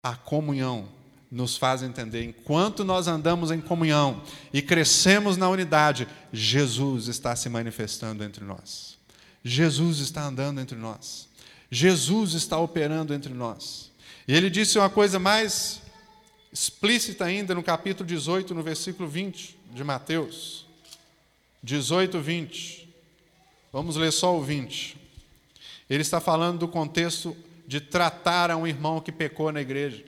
A comunhão nos faz entender, enquanto nós andamos em comunhão e crescemos na unidade, Jesus está se manifestando entre nós. Jesus está andando entre nós. Jesus está operando entre nós. E ele disse uma coisa mais explícita ainda no capítulo 18, no versículo 20 de Mateus. 18, 20. Vamos ler só o 20. Ele está falando do contexto de tratar a um irmão que pecou na igreja.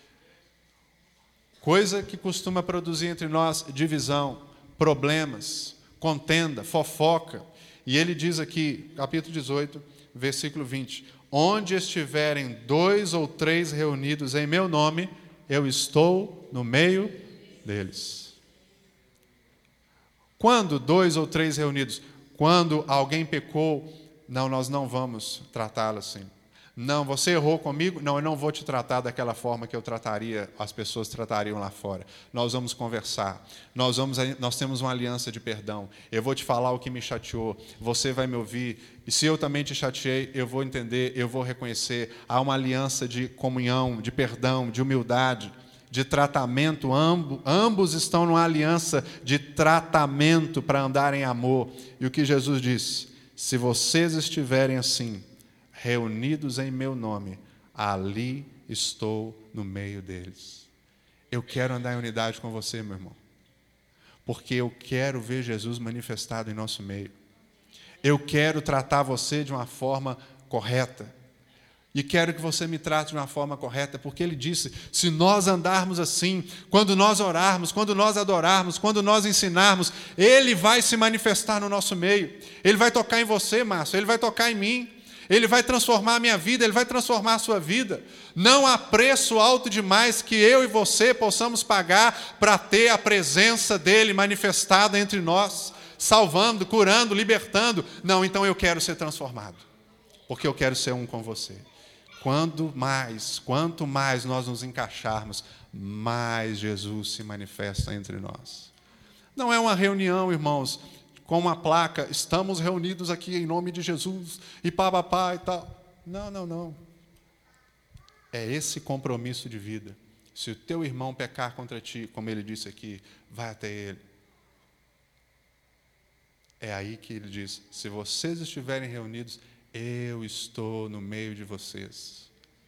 Coisa que costuma produzir entre nós divisão, problemas, contenda, fofoca. E ele diz aqui, capítulo 18, versículo 20: onde estiverem 2 ou 3 reunidos em meu nome, eu estou no meio deles. Quando 2 ou 3 reunidos? Quando alguém pecou, não, nós não vamos tratá-lo assim. Não, você errou comigo? Não, eu não vou te tratar daquela forma que eu trataria, as pessoas tratariam lá fora. Nós vamos conversar. Nós temos uma aliança de perdão. Eu vou te falar o que me chateou. Você vai me ouvir. E se eu também te chateei, eu vou entender, eu vou reconhecer. Há uma aliança de comunhão, de perdão, de humildade, de tratamento. Ambos estão numa aliança de tratamento para andar em amor. E o que Jesus disse? Se vocês estiverem assim, reunidos em meu nome, ali estou no meio deles. Eu quero andar em unidade com você, meu irmão, porque eu quero ver Jesus manifestado em nosso meio. Eu quero tratar você de uma forma correta, e quero que você me trate de uma forma correta, porque ele disse, se nós andarmos assim, quando nós orarmos, quando nós adorarmos, quando nós ensinarmos, ele vai se manifestar no nosso meio. Ele vai tocar em você, Márcio, ele vai tocar em mim. Ele vai transformar a minha vida, ele vai transformar a sua vida. Não há preço alto demais que eu e você possamos pagar para ter a presença dele manifestada entre nós, salvando, curando, libertando. Não, então eu quero ser transformado, porque eu quero ser um com você. Quanto mais nós nos encaixarmos, mais Jesus se manifesta entre nós. Não é uma reunião, irmãos, com uma placa, estamos reunidos aqui em nome de Jesus, e papapá e tal. Não. É esse compromisso de vida. Se o teu irmão pecar contra ti, como ele disse aqui, vai até ele. É aí que ele diz, se vocês estiverem reunidos, eu estou no meio de vocês.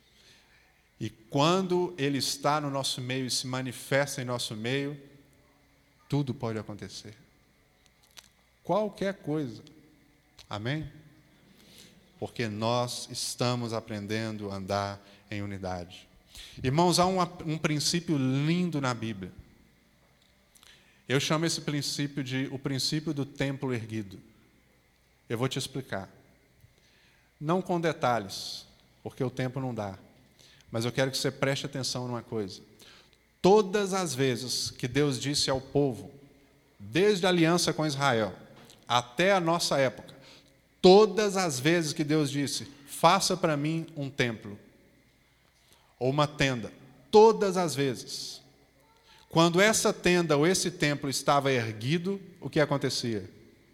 E quando ele está no nosso meio e se manifesta em nosso meio, tudo pode acontecer. Qualquer coisa. Amém? Porque nós estamos aprendendo a andar em unidade. Irmãos, há um princípio lindo na Bíblia. Eu chamo esse princípio de o princípio do templo erguido. Eu vou te explicar. Não com detalhes, porque o tempo não dá. Mas eu quero que você preste atenção numa coisa. Todas as vezes que Deus disse ao povo, desde a aliança com Israel, até a nossa época, todas as vezes que Deus disse, faça para mim um templo, ou uma tenda, todas as vezes, quando essa tenda ou esse templo estava erguido, o que acontecia?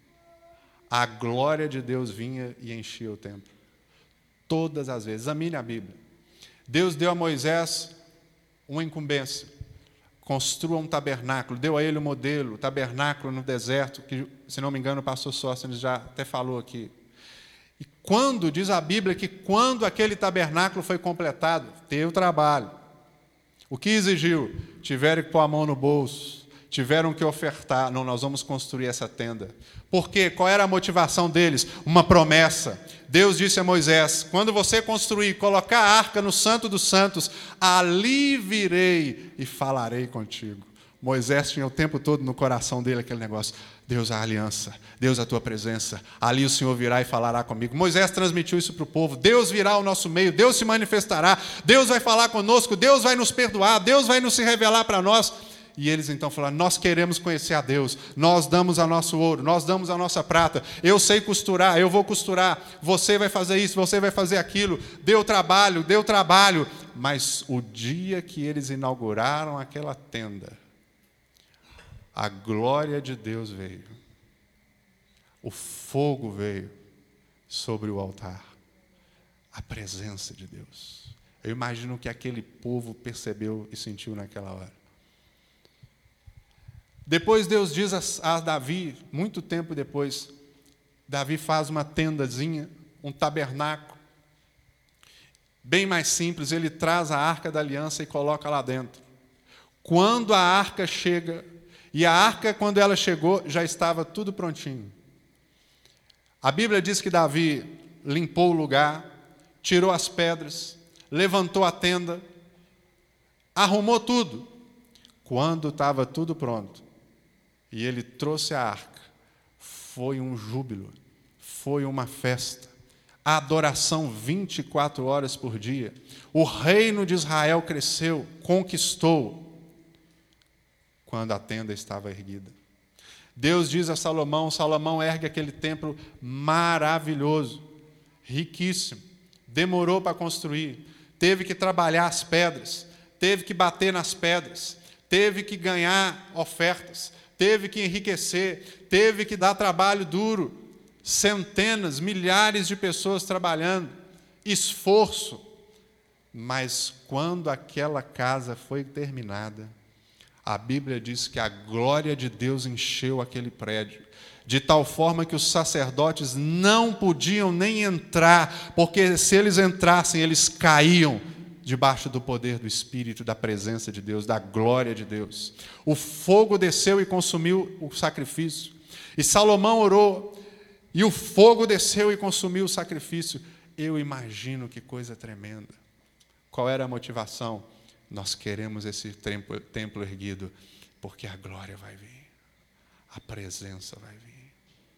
A glória de Deus vinha e enchia o templo. Todas as vezes. Examine a Bíblia. Deus deu a Moisés uma incumbência. Construa um tabernáculo. Deu a ele o modelo, o tabernáculo no deserto, que, se não me engano, o pastor Sóstenes já até falou aqui. E quando, diz a Bíblia, que quando aquele tabernáculo foi completado, teve o trabalho. O que exigiu? Tiveram que pôr a mão no bolso, tiveram que ofertar. Não, nós vamos construir essa tenda. Por quê? Qual era a motivação deles? Uma promessa. Deus disse a Moisés, quando você construir, colocar a arca no Santo dos Santos, ali virei e falarei contigo. Moisés tinha o tempo todo no coração dele aquele negócio. Deus, a aliança. Deus, a tua presença. Ali o Senhor virá e falará comigo. Moisés transmitiu isso para o povo. Deus virá ao nosso meio. Deus se manifestará. Deus vai falar conosco. Deus vai nos perdoar. Deus vai nos se revelar para nós. E eles então falaram, nós queremos conhecer a Deus. Nós damos a nosso ouro. Nós damos a nossa prata. Eu sei costurar. Eu vou costurar. Você vai fazer isso. Você vai fazer aquilo. Deu trabalho. Mas o dia que eles inauguraram aquela tenda, a glória de Deus veio. O fogo veio sobre o altar. A presença de Deus Eu imagino o que aquele povo percebeu e sentiu naquela hora. Depois Deus diz a Davi, muito tempo depois, Davi faz uma tendazinha, um tabernáculo, bem mais simples, ele traz a arca da aliança e coloca lá dentro. Quando a arca chega, e a arca, quando ela chegou, já estava tudo prontinho. A Bíblia diz que Davi limpou o lugar, tirou as pedras, levantou a tenda, arrumou tudo. Quando estava tudo pronto, e ele trouxe a arca, foi um júbilo, foi uma festa, a adoração 24 horas por dia. O reino de Israel cresceu, conquistou, quando a tenda estava erguida. Deus diz a Salomão, Salomão ergue aquele templo maravilhoso, riquíssimo, demorou para construir, teve que trabalhar as pedras, teve que bater nas pedras, teve que ganhar ofertas, teve que enriquecer, teve que dar trabalho duro, centenas, milhares de pessoas trabalhando, esforço. Mas quando aquela casa foi terminada, a Bíblia diz que a glória de Deus encheu aquele prédio, de tal forma que os sacerdotes não podiam nem entrar, porque se eles entrassem, eles caíam debaixo do poder do Espírito, da presença de Deus, da glória de Deus. O fogo desceu e consumiu o sacrifício. E Salomão orou, e o fogo desceu e consumiu o sacrifício. Eu imagino que coisa tremenda. Qual era a motivação? Nós queremos esse templo erguido, porque a glória vai vir, a presença vai vir.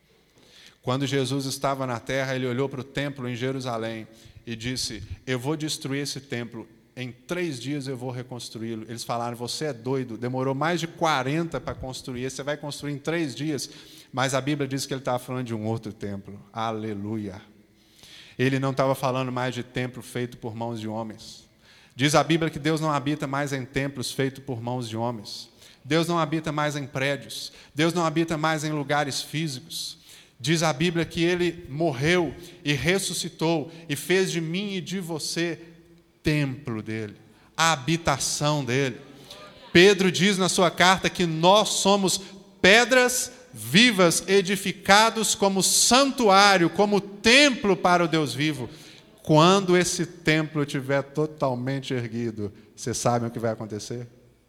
Quando Jesus estava na terra, ele olhou para o templo em Jerusalém e disse: eu vou destruir esse templo, em 3 dias eu vou reconstruí-lo. Eles falaram: você é doido, demorou mais de 40 para construir, você vai construir em 3 dias. Mas a Bíblia diz que ele estava falando de um outro templo. Aleluia! Ele não estava falando mais de templo feito por mãos de homens. Diz a Bíblia que Deus não habita mais em templos feitos por mãos de homens. Deus não habita mais em prédios. Deus não habita mais em lugares físicos. Diz a Bíblia que Ele morreu e ressuscitou e fez de mim e de você templo dEle, a habitação dEle. Pedro diz na sua carta que nós somos pedras vivas, edificados como santuário, como templo para o Deus vivo. Quando esse templo estiver totalmente erguido, vocês sabem o que vai acontecer?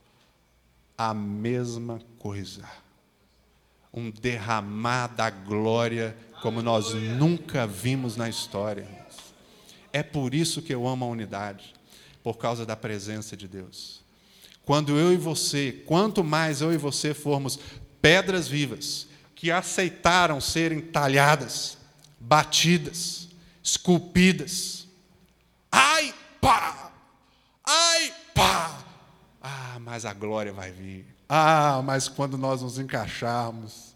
A mesma coisa. Um derramar da glória como nós nunca vimos na história. É por isso que eu amo a unidade, por causa da presença de Deus. Quando eu e você, quanto mais eu e você formos pedras vivas, que aceitaram serem talhadas, batidas, esculpidas. Ai, pá! Ai, pá! Ah, mas a glória vai vir. Ah, mas quando nós nos encaixarmos,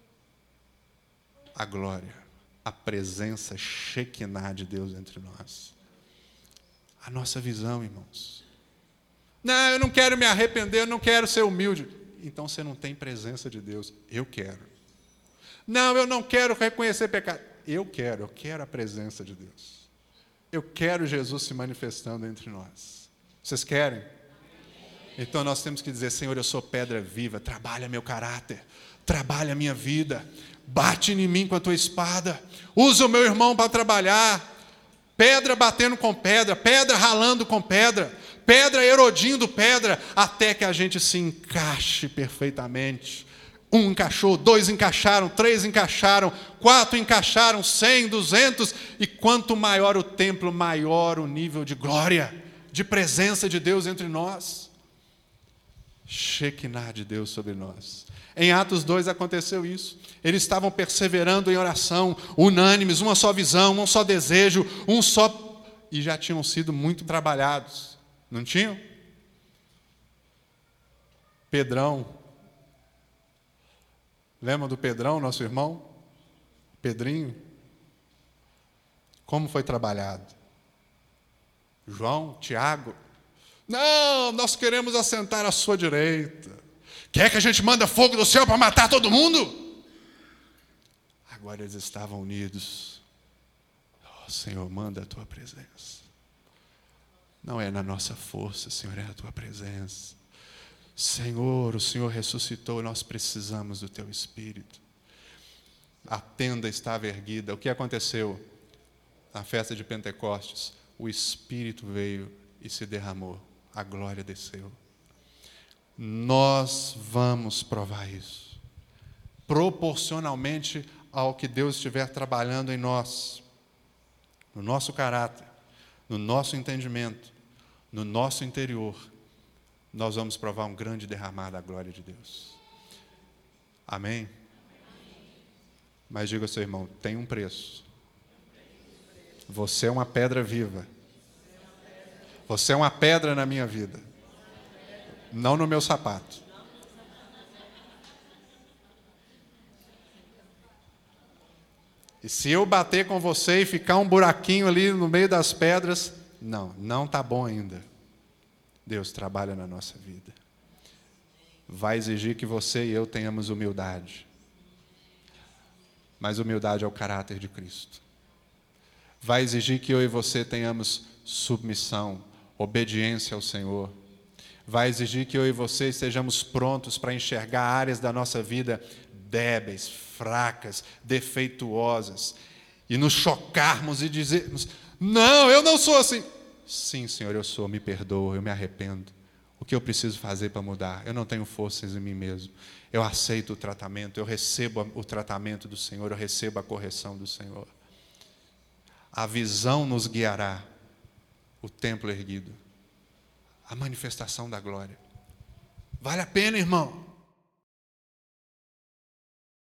a glória, a presença Shekinah de Deus entre nós. A nossa visão, irmãos. Não, eu não quero me arrepender, eu não quero ser humilde. Então você não tem presença de Deus. Eu quero. Não, eu não quero reconhecer pecado. Eu quero a presença de Deus. Eu quero Jesus se manifestando entre nós. Vocês querem? Então nós temos que dizer: Senhor, eu sou pedra viva, trabalha meu caráter, trabalha a minha vida, bate em mim com a tua espada, usa o meu irmão para trabalhar, pedra batendo com pedra, pedra ralando com pedra, pedra erodindo pedra, até que a gente se encaixe perfeitamente. 1 encaixou, 2 encaixaram, 3 encaixaram, 4 encaixaram, 100, 200, e quanto maior o templo, maior o nível de glória, de presença de Deus entre nós. Shekinah de Deus sobre nós. Em Atos 2 aconteceu isso. Eles estavam perseverando em oração, unânimes, uma só visão, um só desejo, e já tinham sido muito trabalhados. Não tinham? Pedrão. Lembra do Pedrão, nosso irmão? Pedrinho? Como foi trabalhado? João, Tiago? Não, nós queremos assentar à sua direita. Quer que a gente manda fogo do céu para matar todo mundo? Agora eles estavam unidos. Oh, Senhor, manda a tua presença. Não é na nossa força, Senhor, é a Tua presença. Senhor, o Senhor ressuscitou, nós precisamos do Teu Espírito. A tenda estava erguida. O que aconteceu na festa de Pentecostes? O Espírito veio e se derramou. A glória desceu. Nós vamos provar isso. Proporcionalmente ao que Deus estiver trabalhando em nós, no nosso caráter, no nosso entendimento, no nosso interior, nós vamos provar um grande derramar da glória de Deus. Amém? Mas diga ao seu irmão, tem um preço. Você é uma pedra viva. Você é uma pedra na minha vida. Não no meu sapato. E se eu bater com você e ficar um buraquinho ali no meio das pedras, não está bom ainda. Deus trabalha na nossa vida. Vai exigir que você e eu tenhamos humildade. Mas humildade é o caráter de Cristo. Vai exigir que eu e você tenhamos submissão, obediência ao Senhor. Vai exigir que eu e você estejamos prontos para enxergar áreas da nossa vida débeis, fracas, defeituosas, e nos chocarmos e dizermos, não, eu não sou assim. Sim, Senhor, eu sou, me perdoa, eu me arrependo. O que eu preciso fazer para mudar? Eu não tenho forças em mim mesmo. Eu aceito o tratamento, eu recebo o tratamento do Senhor, eu recebo a correção do Senhor. A visão nos guiará, o templo erguido, a manifestação da glória. Vale a pena, irmão.